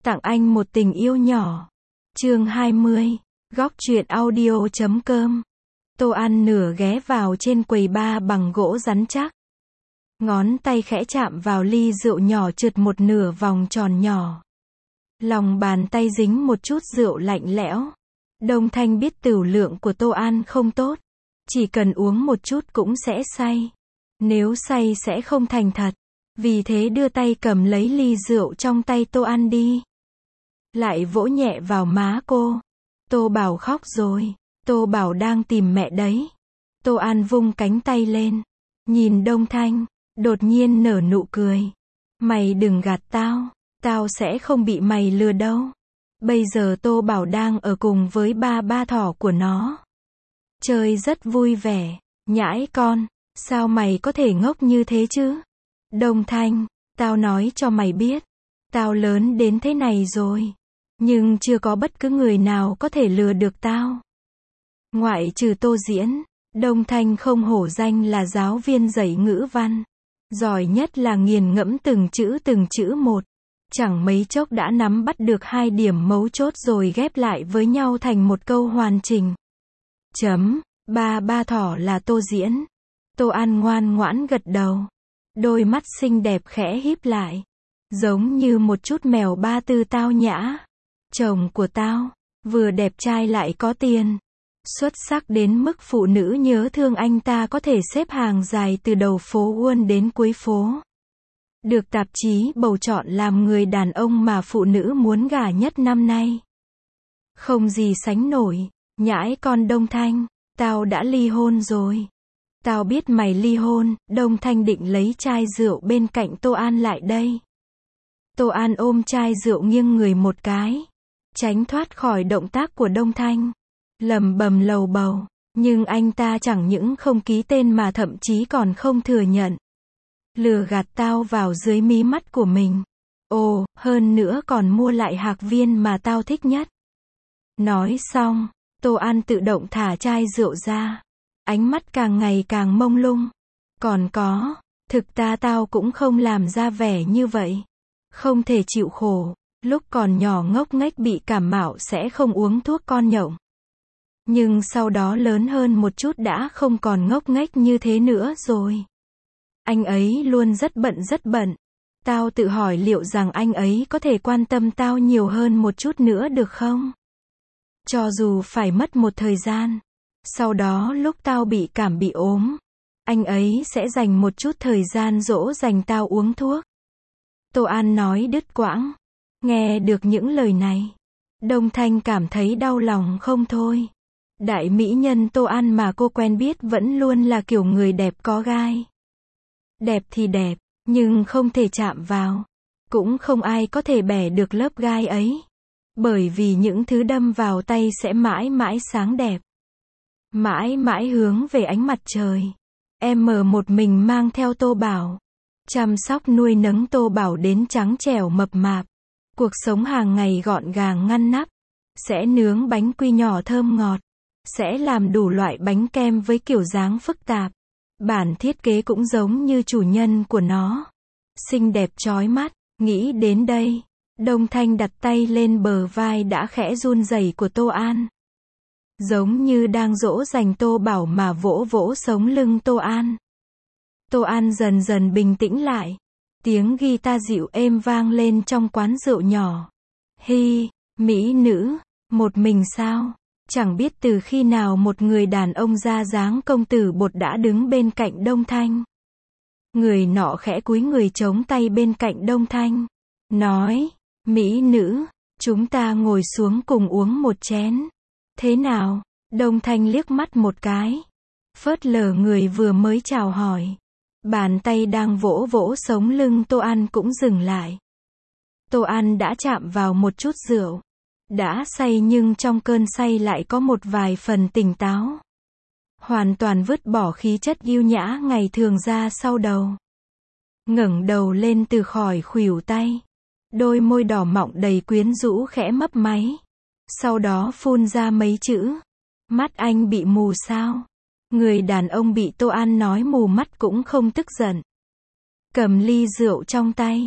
Tặng anh một tình yêu nhỏ. Chương 20. Góc truyện audio.com. Tô An nửa ghé vào trên quầy bar bằng gỗ rắn chắc. Ngón tay khẽ chạm vào ly rượu nhỏ trượt một nửa vòng tròn nhỏ. Lòng bàn tay dính một chút rượu lạnh lẽo. Đông Thanh biết tửu lượng của Tô An không tốt. Chỉ cần uống một chút cũng sẽ say. Nếu say sẽ không thành thật. Vì thế đưa tay cầm lấy ly rượu trong tay Tô An đi. Lại vỗ nhẹ vào má cô. Tô Bảo khóc rồi. Tô Bảo đang tìm mẹ đấy. Tô An vung cánh tay lên. Nhìn Đông Thanh. Đột nhiên nở nụ cười. Mày đừng gạt tao. Tao sẽ không bị mày lừa đâu. Bây giờ Tô Bảo đang ở cùng với ba thỏ của nó. Chơi rất vui vẻ. Nhãi con. Sao mày có thể ngốc như thế chứ? Đông Thanh. Tao nói cho mày biết. Tao lớn đến thế này rồi. Nhưng chưa có bất cứ người nào có thể lừa được tao. Ngoại trừ Tô Diễn. Đông Thanh không hổ danh là giáo viên dạy ngữ văn. Giỏi nhất là nghiền ngẫm từng chữ một. Chẳng mấy chốc đã nắm bắt được hai điểm mấu chốt rồi ghép lại với nhau thành một câu hoàn chỉnh. Ba thỏ là Tô Diễn. Tô An ngoan ngoãn gật đầu. Đôi mắt xinh đẹp khẽ híp lại. Giống như một chút mèo ba tư tao nhã. Chồng của tao, vừa đẹp trai lại có tiền. Xuất sắc đến mức phụ nữ nhớ thương anh ta có thể xếp hàng dài từ đầu phố Wall đến cuối phố. Được tạp chí bầu chọn làm người đàn ông mà phụ nữ muốn gả nhất năm nay. Không gì sánh nổi. Nhãi con Đông Thanh, tao đã ly hôn rồi. Tao biết mày ly hôn. Đông Thanh định lấy chai rượu bên cạnh Tô An lại đây. Tô An ôm chai rượu nghiêng người một cái. Tránh thoát khỏi động tác của Đông Thanh. Lầm bầm lầu bầu. Nhưng anh ta chẳng những không ký tên mà thậm chí còn không thừa nhận. Lừa gạt tao vào dưới mí mắt của mình. Ồ, hơn nữa còn mua lại hạc viên mà tao thích nhất. Nói xong, Tô An tự động thả chai rượu ra. Ánh mắt càng ngày càng mông lung. Còn có, thực ta tao cũng không làm ra vẻ như vậy. Không thể chịu khổ. Lúc còn nhỏ ngốc nghếch bị cảm mạo sẽ không uống thuốc con nhộng. Nhưng sau đó lớn hơn một chút đã không còn ngốc nghếch như thế nữa rồi. Anh ấy luôn rất bận. Tao tự hỏi liệu rằng anh ấy có thể quan tâm tao nhiều hơn một chút nữa được không? Cho dù phải mất một thời gian. Sau đó lúc tao bị cảm bị ốm, anh ấy sẽ dành một chút thời gian dỗ dành tao uống thuốc. Tô An nói đứt quãng. Nghe được những lời này, Đông Thanh cảm thấy đau lòng không thôi. Đại mỹ nhân Tô An mà cô quen biết vẫn luôn là kiểu người đẹp có gai. Đẹp thì đẹp, nhưng không thể chạm vào. Cũng không ai có thể bẻ được lớp gai ấy. Bởi vì những thứ đâm vào tay sẽ mãi mãi sáng đẹp. Mãi mãi hướng về ánh mặt trời. Em một mình mang theo Tô Bảo. Chăm sóc nuôi nấng Tô Bảo đến trắng trẻo mập mạp. Cuộc sống hàng ngày gọn gàng ngăn nắp. Sẽ nướng bánh quy nhỏ thơm ngọt. Sẽ làm đủ loại bánh kem với kiểu dáng phức tạp. Bản thiết kế cũng giống như chủ nhân của nó. Xinh đẹp chói mắt. Nghĩ đến đây, Đông Thanh đặt tay lên bờ vai đã khẽ run rẩy của Tô An. Giống như đang dỗ dành Tô Bảo mà vỗ vỗ sống lưng Tô An. Tô An dần dần bình tĩnh lại. Tiếng guitar dịu êm vang lên trong quán rượu nhỏ. Hi, mỹ nữ, một mình sao? Chẳng biết từ khi nào một người đàn ông da dáng công tử bột đã đứng bên cạnh Đông Thanh. Người nọ khẽ cúi người chống tay bên cạnh Đông Thanh. Nói, mỹ nữ, chúng ta ngồi xuống cùng uống một chén. Thế nào? Đông Thanh liếc mắt một cái. Phớt lờ người vừa mới chào hỏi. Bàn tay đang vỗ vỗ sống lưng Tô An cũng dừng lại. Tô An đã chạm vào một chút rượu. Đã say nhưng trong cơn say lại có một vài phần tỉnh táo. Hoàn toàn vứt bỏ khí chất yêu nhã ngày thường ra sau đầu. Ngẩng đầu lên từ khỏi khuỷu tay. Đôi môi đỏ mọng đầy quyến rũ khẽ mấp máy. Sau đó phun ra mấy chữ. Mắt anh bị mù sao? Người đàn ông bị Tô An nói mù mắt cũng không tức giận. Cầm ly rượu trong tay.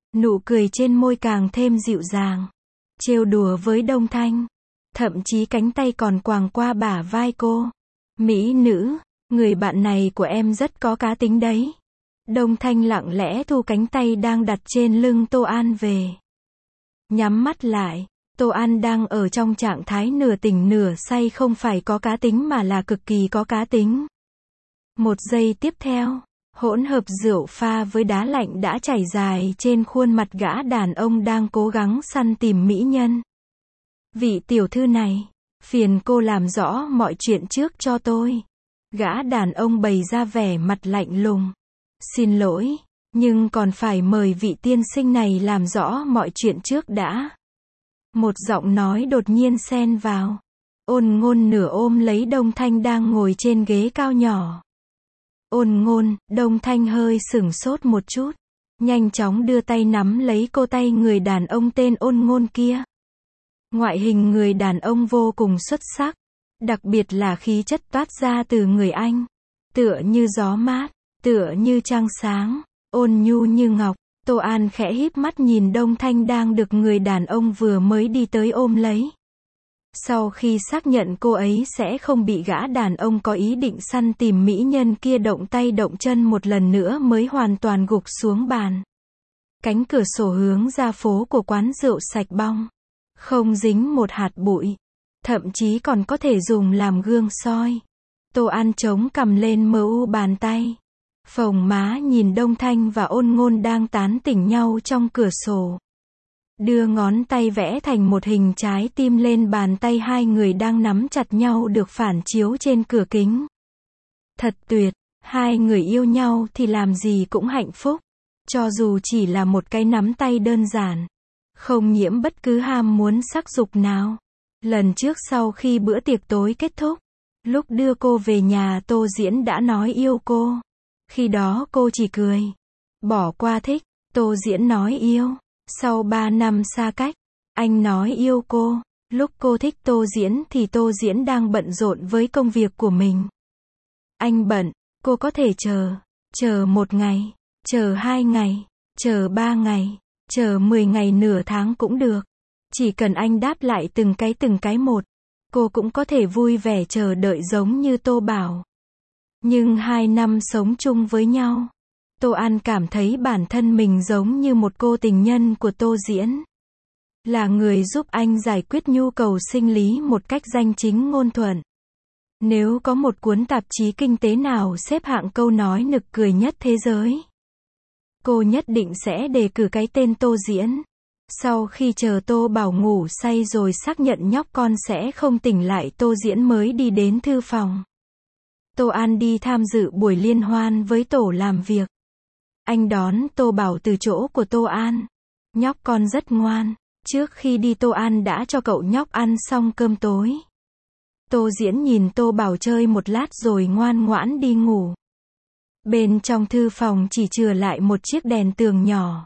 Nụ cười trên môi càng thêm dịu dàng. Trêu đùa với Đông Thanh. Thậm chí cánh tay còn quàng qua bả vai cô. Mỹ nữ, người bạn này của em rất có cá tính đấy. Đông Thanh lặng lẽ thu cánh tay đang đặt trên lưng Tô An về. Nhắm mắt lại, Tô An đang ở trong trạng thái nửa tỉnh nửa say, không phải có cá tính mà là cực kỳ có cá tính. Một giây tiếp theo, hỗn hợp rượu pha với đá lạnh đã chảy dài trên khuôn mặt gã đàn ông đang cố gắng săn tìm mỹ nhân. Vị tiểu thư này, phiền cô làm rõ mọi chuyện trước cho tôi. Gã đàn ông bày ra vẻ mặt lạnh lùng. Xin lỗi, nhưng còn phải mời vị tiên sinh này làm rõ mọi chuyện trước đã. Một giọng nói đột nhiên xen vào. Ôn Ngôn nửa ôm lấy Đông Thanh đang ngồi trên ghế cao nhỏ. Ôn Ngôn, Đông Thanh hơi sửng sốt một chút. Nhanh chóng đưa tay nắm lấy cô tay người đàn ông tên Ôn Ngôn kia. Ngoại hình người đàn ông vô cùng xuất sắc. Đặc biệt là khí chất toát ra từ người anh. Tựa như gió mát, tựa như trăng sáng, ôn nhu như ngọc. Tô An khẽ híp mắt nhìn Đông Thanh đang được người đàn ông vừa mới đi tới ôm lấy. Sau khi xác nhận cô ấy sẽ không bị gã đàn ông có ý định săn tìm mỹ nhân kia động tay động chân một lần nữa mới hoàn toàn gục xuống bàn. Cánh cửa sổ hướng ra phố của quán rượu sạch bong. Không dính một hạt bụi. Thậm chí còn có thể dùng làm gương soi. Tô An chống cằm lên mờ u bàn tay. Phồng má nhìn Đông Thanh và Ôn Ngôn đang tán tỉnh nhau trong cửa sổ. Đưa ngón tay vẽ thành một hình trái tim lên bàn tay hai người đang nắm chặt nhau được phản chiếu trên cửa kính. Thật tuyệt, hai người yêu nhau thì làm gì cũng hạnh phúc. Cho dù chỉ là một cái nắm tay đơn giản. Không nhiễm bất cứ ham muốn sắc dục nào. Lần trước sau khi bữa tiệc tối kết thúc, lúc đưa cô về nhà Tô Diễn đã nói yêu cô. Khi đó cô chỉ cười. Bỏ qua thích, Tô Diễn nói yêu. Sau 3 năm xa cách, anh nói yêu cô. Lúc cô thích Tô Diễn thì Tô Diễn đang bận rộn với công việc của mình. Anh bận, cô có thể chờ. Chờ 1 ngày, chờ 2 ngày, chờ 3 ngày, chờ 10 ngày nửa tháng cũng được. Chỉ cần anh đáp lại từng cái một. Cô cũng có thể vui vẻ chờ đợi giống như Tô bảo. Nhưng 2 năm sống chung với nhau, Tô An cảm thấy bản thân mình giống như một cô tình nhân của Tô Diễn. Là người giúp anh giải quyết nhu cầu sinh lý một cách danh chính ngôn thuận. Nếu có một cuốn tạp chí kinh tế nào xếp hạng câu nói nực cười nhất thế giới, cô nhất định sẽ đề cử cái tên Tô Diễn. Sau khi chờ Tô Bảo ngủ say rồi xác nhận nhóc con sẽ không tỉnh lại, Tô Diễn mới đi đến thư phòng. Tô An đi tham dự buổi liên hoan với tổ làm việc. Anh đón Tô Bảo từ chỗ của Tô An. Nhóc con rất ngoan. Trước khi đi Tô An đã cho cậu nhóc ăn xong cơm tối. Tô Diễn nhìn Tô Bảo chơi một lát rồi ngoan ngoãn đi ngủ. Bên trong thư phòng chỉ chừa lại một chiếc đèn tường nhỏ.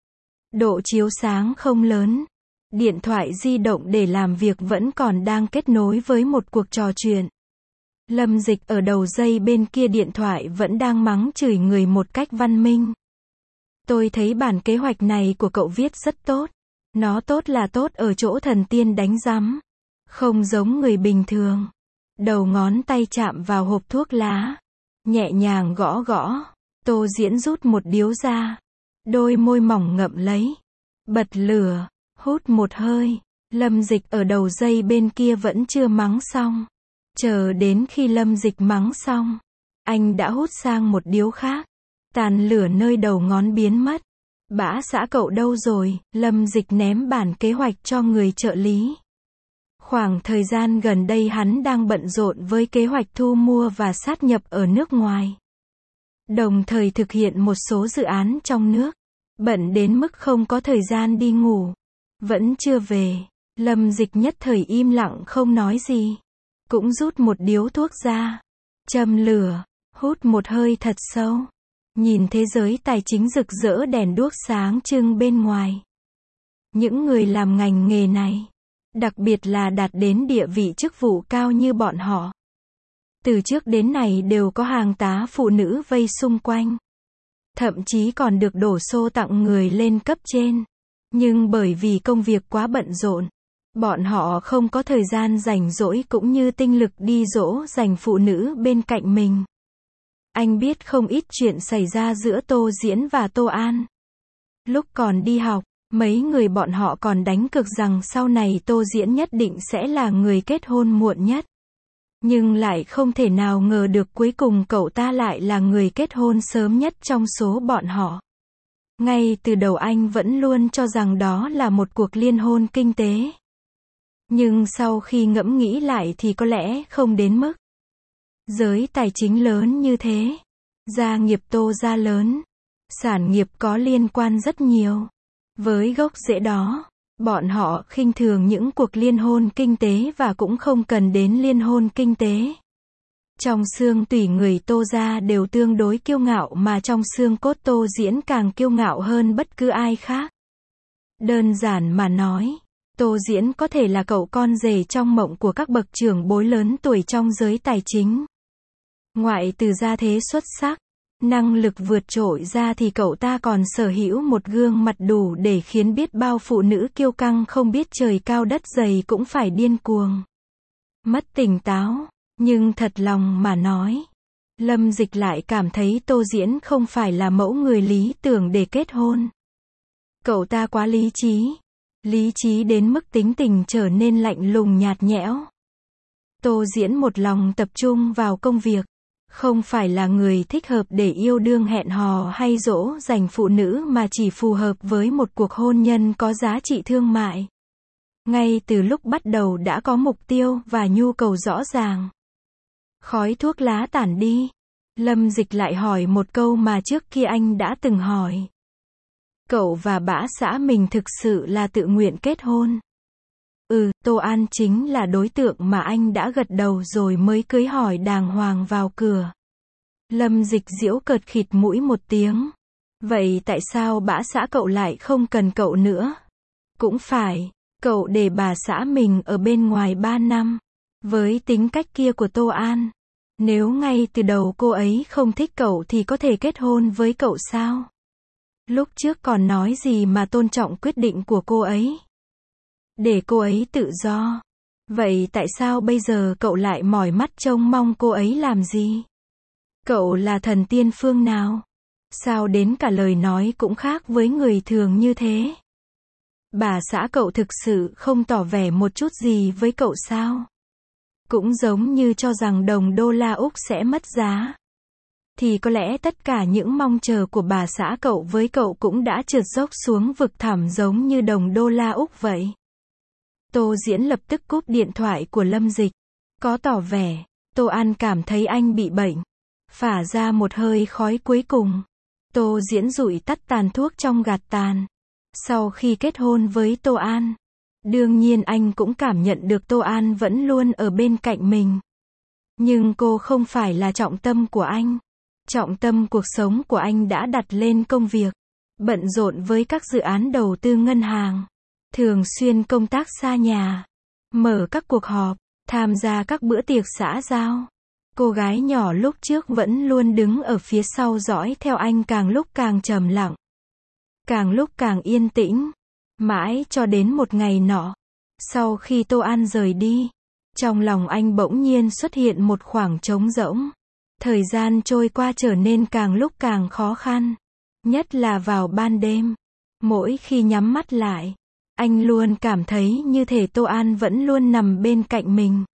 Độ chiếu sáng không lớn. Điện thoại di động để làm việc vẫn còn đang kết nối với một cuộc trò chuyện. Lâm Dịch ở đầu dây bên kia điện thoại vẫn đang mắng chửi người một cách văn minh. Tôi thấy bản kế hoạch này của cậu viết rất tốt. Nó tốt là tốt ở chỗ thần tiên đánh rắm. Không giống người bình thường. Đầu ngón tay chạm vào hộp thuốc lá. Nhẹ nhàng gõ gõ. Tô Diễn rút một điếu ra. Đôi môi mỏng ngậm lấy. Bật lửa. Hút một hơi. Lâm Dịch ở đầu dây bên kia vẫn chưa mắng xong. Chờ đến khi Lâm Dịch mắng xong, anh đã hút sang một điếu khác. Tàn lửa nơi đầu ngón biến mất. Bã xã cậu đâu rồi? Lâm Dịch ném bản kế hoạch cho người trợ lý. Khoảng thời gian gần đây hắn đang bận rộn với kế hoạch thu mua và sát nhập ở nước ngoài. Đồng thời thực hiện một số dự án trong nước. Bận đến mức không có thời gian đi ngủ. Vẫn chưa về. Lâm Dịch nhất thời im lặng không nói gì. Cũng rút một điếu thuốc ra. Châm lửa. Hút một hơi thật sâu. Nhìn thế giới tài chính rực rỡ đèn đuốc sáng trưng bên ngoài. Những người làm ngành nghề này, đặc biệt là đạt đến địa vị chức vụ cao như bọn họ, từ trước đến nay đều có hàng tá phụ nữ vây xung quanh. thậm chí còn được đổ xô tặng người lên cấp trên. Nhưng bởi vì công việc quá bận rộn, bọn họ không có thời gian rảnh rỗi cũng như tinh lực đi dỗ dành phụ nữ bên cạnh mình. Anh biết không ít chuyện xảy ra giữa Tô Diễn và Tô An. Lúc còn đi học, mấy người bọn họ còn đánh cược rằng sau này Tô Diễn nhất định sẽ là người kết hôn muộn nhất. Nhưng lại không thể nào ngờ được cuối cùng cậu ta lại là người kết hôn sớm nhất trong số bọn họ. Ngay từ đầu anh vẫn luôn cho rằng đó là một cuộc liên hôn kinh tế. Nhưng sau khi ngẫm nghĩ lại thì có lẽ không đến mức. Giới tài chính lớn như thế, gia nghiệp Tô gia lớn, sản nghiệp có liên quan rất nhiều. Với gốc rễ đó, bọn họ khinh thường những cuộc liên hôn kinh tế và cũng không cần đến liên hôn kinh tế. Trong xương tủy người Tô gia đều tương đối kiêu ngạo mà trong xương cốt Tô Diễn càng kiêu ngạo hơn bất cứ ai khác. Đơn giản mà nói, Tô Diễn có thể là cậu con rể trong mộng của các bậc trưởng bối lớn tuổi trong giới tài chính. Ngoại trừ gia thế xuất sắc, năng lực vượt trội ra thì cậu ta còn sở hữu một gương mặt đủ để khiến biết bao phụ nữ kiêu căng không biết trời cao đất dày cũng phải điên cuồng. Mất tỉnh táo, nhưng thật lòng mà nói, Lâm Dịch lại cảm thấy Tô Diễn không phải là mẫu người lý tưởng để kết hôn. Cậu ta quá lý trí đến mức tính tình trở nên lạnh lùng nhạt nhẽo. Tô Diễn một lòng tập trung vào công việc, không phải là người thích hợp để yêu đương hẹn hò hay dỗ dành phụ nữ mà chỉ phù hợp với một cuộc hôn nhân có giá trị thương mại. Ngay từ lúc bắt đầu đã có mục tiêu và nhu cầu rõ ràng. Khói thuốc lá tản đi, Lâm Dịch lại hỏi một câu mà trước kia anh đã từng hỏi. Cậu và bã xã mình thực sự là tự nguyện kết hôn? Tô An chính là đối tượng mà anh đã gật đầu rồi mới cưới hỏi đàng hoàng vào cửa. Lâm Dịch giễu cợt khịt mũi một tiếng. Vậy tại sao bã xã cậu lại không cần cậu nữa? Cũng phải, cậu để bà xã mình ở bên ngoài 3 năm. Với tính cách kia của Tô An, nếu ngay từ đầu cô ấy không thích cậu thì có thể kết hôn với cậu sao? Lúc trước còn nói gì mà tôn trọng quyết định của cô ấy. Để cô ấy tự do. Vậy tại sao bây giờ cậu lại mỏi mắt trông mong cô ấy làm gì? Cậu là thần tiên phương nào? Sao đến cả lời nói cũng khác với người thường như thế? Bà xã cậu thực sự không tỏ vẻ một chút gì với cậu sao? Cũng giống như cho rằng đồng đô la Úc sẽ mất giá. Thì có lẽ tất cả những mong chờ của bà xã cậu với cậu cũng đã trượt dốc xuống vực thẳm giống như đồng đô la Úc vậy. Tô Diễn lập tức cúp điện thoại của Lâm Dịch. Có tỏ vẻ, Tô An cảm thấy anh bị bệnh. Phả ra một hơi khói cuối cùng. Tô Diễn dụi tắt tàn thuốc trong gạt tàn. Sau khi kết hôn với Tô An, đương nhiên anh cũng cảm nhận được Tô An vẫn luôn ở bên cạnh mình. Nhưng cô không phải là trọng tâm của anh. Trọng tâm cuộc sống của anh đã đặt lên công việc. Bận rộn với các dự án đầu tư ngân hàng. Thường xuyên công tác xa nhà. Mở các cuộc họp. Tham gia các bữa tiệc xã giao. Cô gái nhỏ lúc trước vẫn luôn đứng ở phía sau dõi theo anh càng lúc càng trầm lặng. Càng lúc càng yên tĩnh. Mãi cho đến một ngày nọ. Sau khi Tô An rời đi, trong lòng anh bỗng nhiên xuất hiện một khoảng trống rỗng. Thời gian trôi qua trở nên càng lúc càng khó khăn. Nhất là vào ban đêm. Mỗi khi nhắm mắt lại, anh luôn cảm thấy như thể Tô An vẫn luôn nằm bên cạnh mình.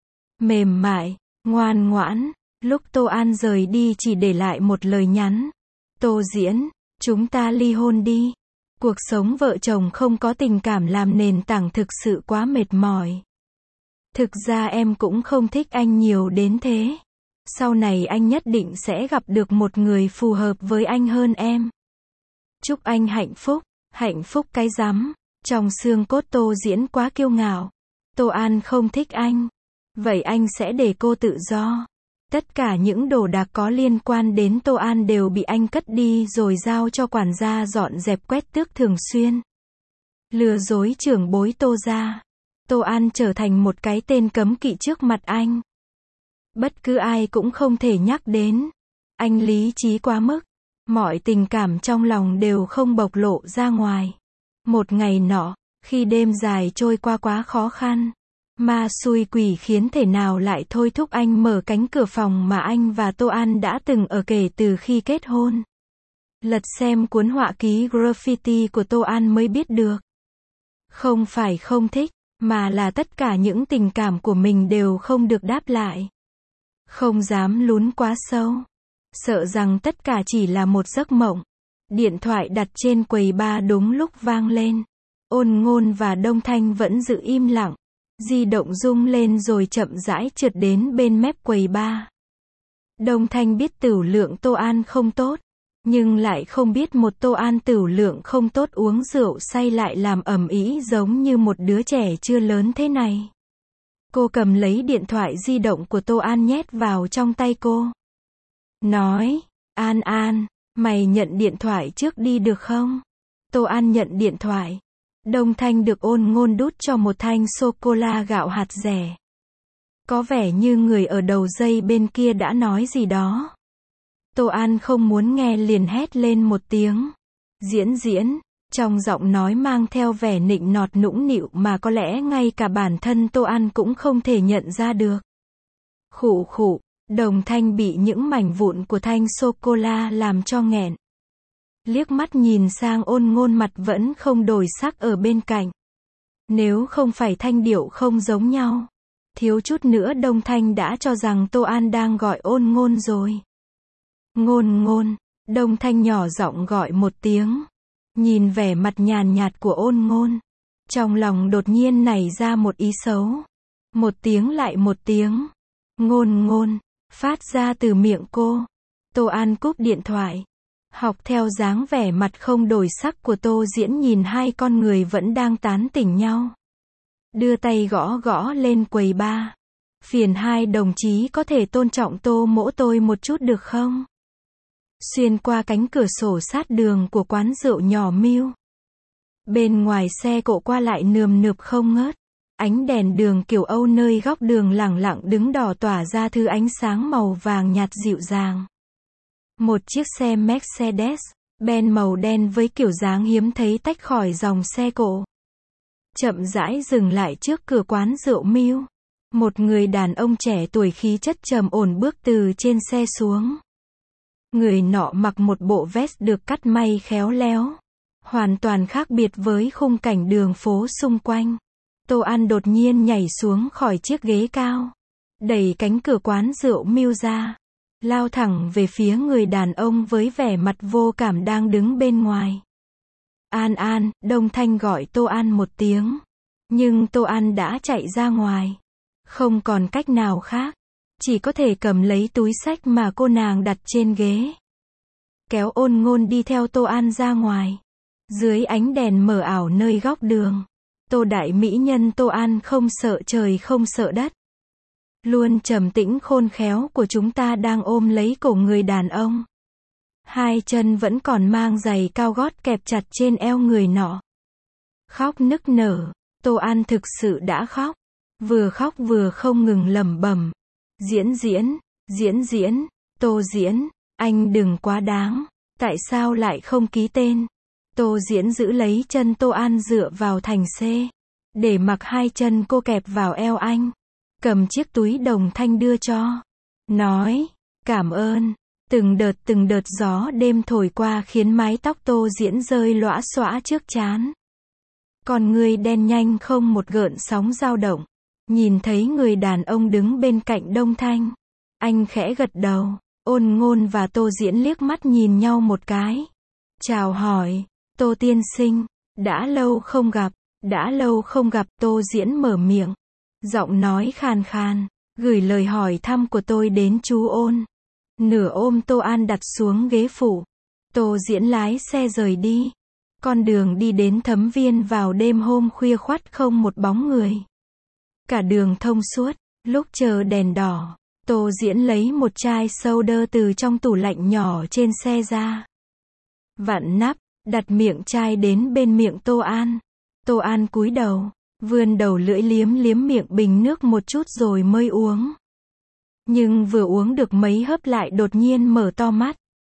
Mềm mại, ngoan ngoãn. Lúc Tô An rời đi chỉ để lại một lời nhắn. Tô Diễn, chúng ta ly hôn đi. Cuộc sống vợ chồng không có tình cảm làm nền tảng thực sự quá mệt mỏi. Thực ra em cũng không thích anh nhiều đến thế. Sau này anh nhất định sẽ gặp được một người phù hợp với anh hơn em. Chúc anh hạnh phúc cái rắm. Trong xương cốt Tô Diễn quá kiêu ngạo. Tô An không thích anh. Vậy anh sẽ để cô tự do. Tất cả những đồ đạc có liên quan đến Tô An đều bị anh cất đi rồi giao cho quản gia dọn dẹp quét tước thường xuyên. Lừa dối trưởng bối Tô gia. Tô An trở thành một cái tên cấm kỵ trước mặt anh. Bất cứ ai cũng không thể nhắc đến. Anh lý trí quá mức. Mọi tình cảm trong lòng đều không bộc lộ ra ngoài. Một ngày nọ, khi đêm dài trôi qua quá khó khăn, ma xui quỷ khiến thể nào lại thôi thúc anh mở cánh cửa phòng mà anh và Tô An đã từng ở kể từ khi kết hôn. Lật xem cuốn họa ký graffiti của Tô An mới biết được. Không phải không thích, mà là tất cả những tình cảm của mình đều không được đáp lại. Không dám lún quá sâu. Sợ rằng tất cả chỉ là một giấc mộng. Điện thoại đặt trên quầy bar đúng lúc vang lên. Ôn Ngôn và Đông Thanh vẫn giữ im lặng. Di động rung lên rồi chậm rãi trượt đến bên mép quầy bar. Đông Thanh biết tửu lượng Tô An không tốt, nhưng lại không biết một Tô An tửu lượng không tốt uống rượu say lại làm ầm ĩ giống như một đứa trẻ chưa lớn thế này. Cô cầm lấy điện thoại di động của Tô An nhét vào trong tay cô. Nói, An An, mày nhận điện thoại trước đi được không? Tô An nhận điện thoại. Đông Thanh được Ôn Ngôn đút cho một thanh sô-cô-la gạo hạt dẻ. Có vẻ như người ở đầu dây bên kia đã nói gì đó. Tô An không muốn nghe liền hét lên một tiếng. Diễn, trong giọng nói mang theo vẻ nịnh nọt nũng nịu mà có lẽ ngay cả bản thân Tô An cũng không thể nhận ra được. Khụ khụ, Đồng Thanh bị những mảnh vụn của thanh sô-cô-la làm cho nghẹn. Liếc mắt nhìn sang Ôn Ngôn mặt vẫn không đổi sắc ở bên cạnh. Nếu không phải thanh điệu không giống nhau, thiếu chút nữa Đông Thanh đã cho rằng Tô An đang gọi Ôn Ngôn rồi. Ngôn, Đông Thanh nhỏ giọng gọi một tiếng. Nhìn vẻ mặt nhàn nhạt của Ôn Ngôn, trong lòng đột nhiên nảy ra một ý xấu. Một tiếng lại một tiếng. Ngôn, phát ra từ miệng cô. Tô An cúp điện thoại. Học theo dáng vẻ mặt không đổi sắc của Tô Diễn nhìn hai con người vẫn đang tán tỉnh nhau. Đưa tay gõ lên quầy bar. Phiền hai đồng chí có thể tôn trọng Tô mỗ tôi một chút được không? Xuyên qua cánh cửa sổ sát đường của quán rượu nhỏ Miu. Bên ngoài xe cộ qua lại nườm nượp không ngớt. Ánh đèn đường kiểu Âu nơi góc đường lẳng lặng đứng đỏ tỏa ra thứ ánh sáng màu vàng nhạt dịu dàng. Một chiếc xe Mercedes-Benz màu đen với kiểu dáng hiếm thấy tách khỏi dòng xe cộ. Chậm rãi dừng lại trước cửa quán rượu Miu. Một người đàn ông trẻ tuổi khí chất trầm ổn bước từ trên xe xuống. Người nọ mặc một bộ vest được cắt may khéo léo, hoàn toàn khác biệt với khung cảnh đường phố xung quanh. Tô An đột nhiên nhảy xuống khỏi chiếc ghế cao, đẩy cánh cửa quán rượu Miu ra, lao thẳng về phía người đàn ông với vẻ mặt vô cảm đang đứng bên ngoài. An, Đông Thanh gọi Tô An một tiếng, nhưng Tô An đã chạy ra ngoài. Không còn cách nào khác, chỉ có thể cầm lấy túi xách mà cô nàng đặt trên ghế. Kéo Ôn Ngôn đi theo Tô An ra ngoài. Dưới ánh đèn mờ ảo nơi góc đường, Tô đại mỹ nhân Tô An không sợ trời không sợ đất. Luôn trầm tĩnh khôn khéo của chúng ta đang ôm lấy cổ người đàn ông. Hai chân vẫn còn mang giày cao gót kẹp chặt trên eo người nọ. Khóc nức nở, Tô An thực sự đã khóc. Vừa khóc vừa không ngừng lẩm bẩm. Diễn, Tô Diễn, anh đừng quá đáng. Tại sao lại không ký tên? Tô Diễn giữ lấy chân Tô An dựa vào thành xe, để mặc hai chân cô kẹp vào eo anh. Cầm chiếc túi đồng thanh đưa cho. Nói, cảm ơn. Từng đợt gió đêm thổi qua khiến mái tóc Tô Diễn rơi lõa xõa trước trán. Con người đen nhanh không một gợn sóng dao động. Nhìn thấy người đàn ông đứng bên cạnh Đông Thanh, anh khẽ gật đầu. Ôn Ngôn và Tô Diễn liếc mắt nhìn nhau một cái. Chào hỏi, Tô tiên sinh, đã lâu không gặp, Tô Diễn mở miệng. Giọng nói khàn khàn, gửi lời hỏi thăm của tôi đến chú Ôn. Nửa ôm Tô An đặt xuống ghế phụ. Tô Diễn lái xe rời đi. Con đường đi đến Thấm Viên vào đêm hôm khuya khoắt không một bóng người. Cả đường thông suốt, lúc chờ đèn đỏ, Tô Diễn lấy một chai soda từ trong tủ lạnh nhỏ trên xe ra. Vặn nắp, đặt miệng chai đến bên miệng Tô An. Tô An cúi đầu, vươn đầu lưỡi liếm miệng bình nước một chút rồi mới uống. Nhưng vừa uống được mấy hớp lại đột nhiên mở to mắt.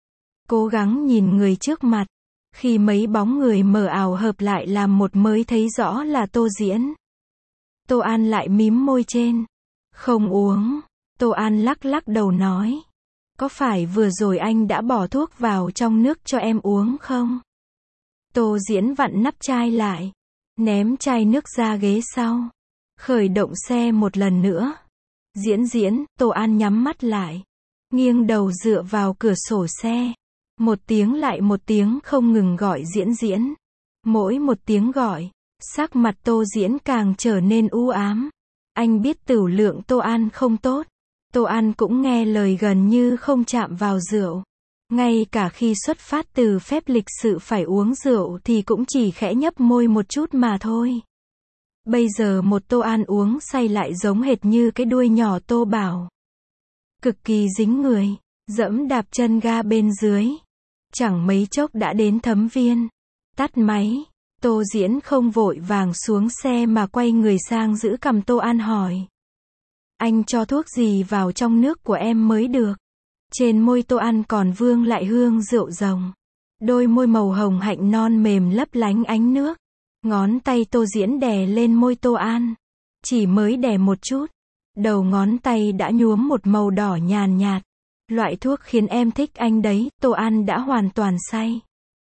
cố gắng nhìn người trước mặt. Khi mấy bóng người mờ ảo hợp lại làm một mới thấy rõ là Tô Diễn. Tô An lại mím môi trên. Không uống. Tô An lắc lắc đầu nói. Có phải vừa rồi anh đã bỏ thuốc vào trong nước cho em uống không? Tô Diễn vặn nắp chai lại. Ném chai nước ra ghế sau. Khởi động xe một lần nữa. Diễn, Tô An nhắm mắt lại. Nghiêng đầu dựa vào cửa sổ xe. Một tiếng lại một tiếng không ngừng gọi Diễn. Mỗi một tiếng gọi, sắc mặt Tô Diễn càng trở nên u ám. Anh biết tửu lượng Tô An không tốt. Tô An cũng nghe lời gần như không chạm vào rượu. Ngay cả khi xuất phát từ phép lịch sự phải uống rượu thì cũng chỉ khẽ nhấp môi một chút mà thôi. Bây giờ một Tô An uống say lại giống hệt như cái đuôi nhỏ Tô Bảo. Cực kỳ dính người, dẫm đạp chân ga bên dưới. Chẳng mấy chốc đã đến Thấm Viên. Tắt máy, Tô Diễn không vội vàng xuống xe mà quay người sang giữ cằm Tô An hỏi. Anh cho thuốc gì vào trong nước của em mới được? Trên môi Tô An còn vương lại hương rượu rồng. Đôi môi màu hồng hạnh non mềm lấp lánh ánh nước. Ngón tay Tô Diễn đè lên môi Tô An. Chỉ mới đè một chút. Đầu ngón tay đã nhuốm một màu đỏ nhàn nhạt. Loại thuốc khiến em thích anh đấy. Tô An đã hoàn toàn say.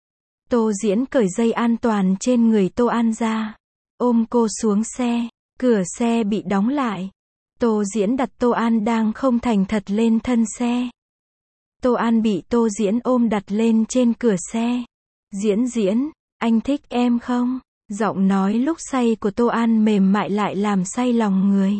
Tô Diễn cởi dây an toàn trên người Tô An ra. Ôm cô xuống xe. Cửa xe bị đóng lại. Tô Diễn đặt Tô An đang không thành thật lên thân xe. Tô An bị Tô Diễn ôm đặt lên trên cửa xe. Diễn, anh thích em không? Giọng nói lúc say của Tô An mềm mại lại làm say lòng người.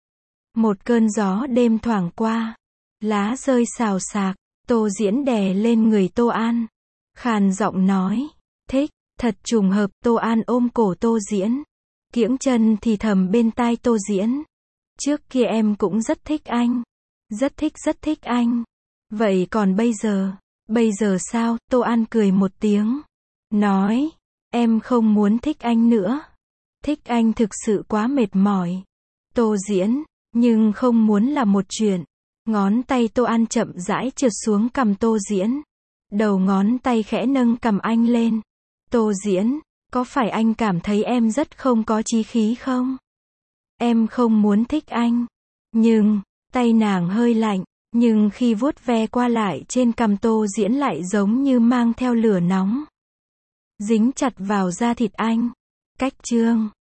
Một cơn gió đêm thoảng qua. Lá rơi xào xạc. Tô Diễn đè lên người Tô An. Khàn giọng nói. Thích, thật trùng hợp. Tô An ôm cổ Tô Diễn. Kiễng chân thì thầm bên tai Tô Diễn. Trước kia em cũng rất thích anh. Rất thích anh. Vậy còn bây giờ sao? Tô An cười một tiếng. Nói, em không muốn thích anh nữa. Thích anh thực sự quá mệt mỏi. Tô Diễn, nhưng không muốn là một chuyện. Ngón tay Tô An chậm rãi trượt xuống cằm Tô Diễn. Đầu ngón tay khẽ nâng cằm anh lên. Tô Diễn, có phải anh cảm thấy em rất không có chí khí không? Em không muốn thích anh. Nhưng, tay nàng hơi lạnh. Nhưng khi vuốt ve qua lại trên cằm Tô Diễn lại giống như mang theo lửa nóng. Dính chặt vào da thịt anh. Cách chương